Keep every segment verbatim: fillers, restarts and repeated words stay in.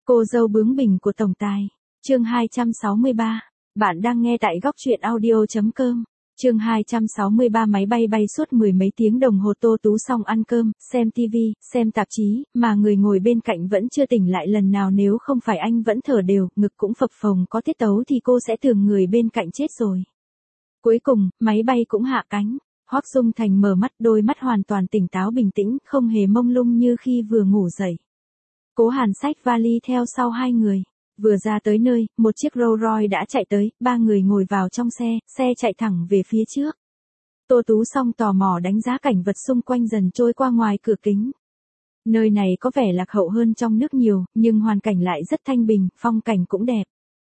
Cô dâu bướng bỉnh của tổng tài. Chương hai trăm sáu mươi ba. Bạn đang nghe tại góc truyện audio chấm com. Chương hai trăm sáu mươi ba. Máy bay bay suốt mười mấy tiếng đồng hồ. Tô Tú xong ăn cơm, xem tivi, xem tạp chí, mà người ngồi bên cạnh vẫn chưa tỉnh lại lần nào. Nếu không phải anh vẫn thở đều, ngực cũng phập phồng có tiết tấu thì cô sẽ tưởng người bên cạnh chết rồi. Cuối cùng, máy bay cũng hạ cánh. Hoắc Dung Thành mở mắt, đôi mắt hoàn toàn tỉnh táo bình tĩnh, không hề mông lung như khi vừa ngủ dậy. Cố Hàn xách vali theo sau hai người. Vừa ra tới nơi, một chiếc Rolls Royce đã chạy tới, ba người ngồi vào trong xe, xe chạy thẳng về phía trước. Tô Tú xong tò mò đánh giá cảnh vật xung quanh dần trôi qua ngoài cửa kính. Nơi này có vẻ lạc hậu hơn trong nước nhiều, nhưng hoàn cảnh lại rất thanh bình, phong cảnh cũng đẹp.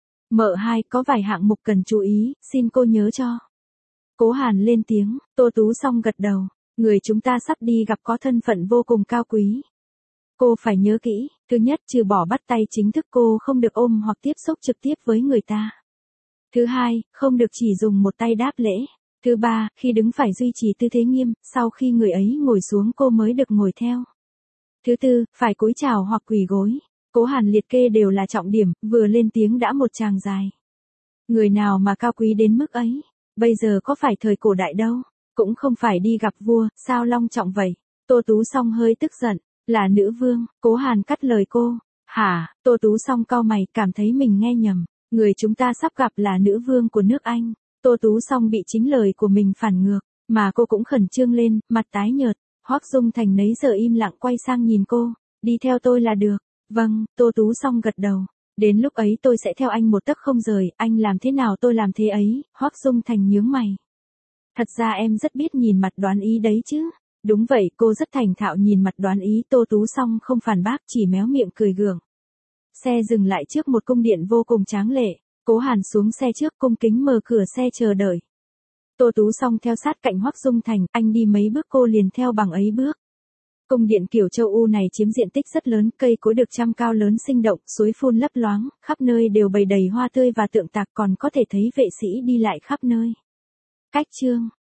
Mợ hai, có vài hạng mục cần chú ý, xin cô nhớ cho. Cố Hàn lên tiếng, Tô Tú xong gật đầu. Người chúng ta sắp đi gặp có thân phận vô cùng cao quý. Cô phải nhớ kỹ, thứ nhất, trừ bỏ bắt tay chính thức cô không được ôm hoặc tiếp xúc trực tiếp với người ta. Thứ hai, không được chỉ dùng một tay đáp lễ. Thứ ba, khi đứng phải duy trì tư thế nghiêm, sau khi người ấy ngồi xuống cô mới được ngồi theo. Thứ tư, phải cúi chào hoặc quỳ gối. Cố Hàn liệt kê đều là trọng điểm, vừa lên tiếng đã một tràng dài. Người nào mà cao quý đến mức ấy, bây giờ có phải thời cổ đại đâu, cũng không phải đi gặp vua, sao long trọng vậy. Tô Tú xong hơi tức giận. Là nữ vương. Cố Hàn cắt lời cô. Hả? Tô Tú xong cau mày, cảm thấy mình nghe nhầm. Người chúng ta sắp gặp là nữ vương của nước Anh. Tô Tú xong bị chính lời của mình phản ngược, mà cô cũng khẩn trương lên, mặt tái nhợt. Hoắc Dung Thành nấy giờ im lặng quay sang nhìn cô. Đi theo tôi là được. Vâng, Tô Tú xong gật đầu. Đến lúc ấy tôi sẽ theo anh một tấc không rời, anh làm thế nào tôi làm thế ấy. Hoắc Dung Thành nhướng mày. Thật ra em rất biết nhìn mặt đoán ý đấy chứ. Đúng vậy, cô rất thành thạo nhìn mặt đoán ý. Tô Tú xong không phản bác, chỉ méo miệng cười gượng. Xe dừng lại trước một cung điện vô cùng tráng lệ. Cố Hàn xuống xe trước, cung kính mở cửa xe chờ đợi. Tô Tú xong theo sát cạnh Hoắc Dung Thành, anh đi mấy bước cô liền theo bằng ấy bước. Cung điện kiểu châu Âu này chiếm diện tích rất lớn, cây cối được chăm cao lớn sinh động, suối phun lấp loáng, khắp nơi đều bày đầy hoa tươi và tượng tạc, còn có thể thấy vệ sĩ đi lại khắp nơi. Cách chương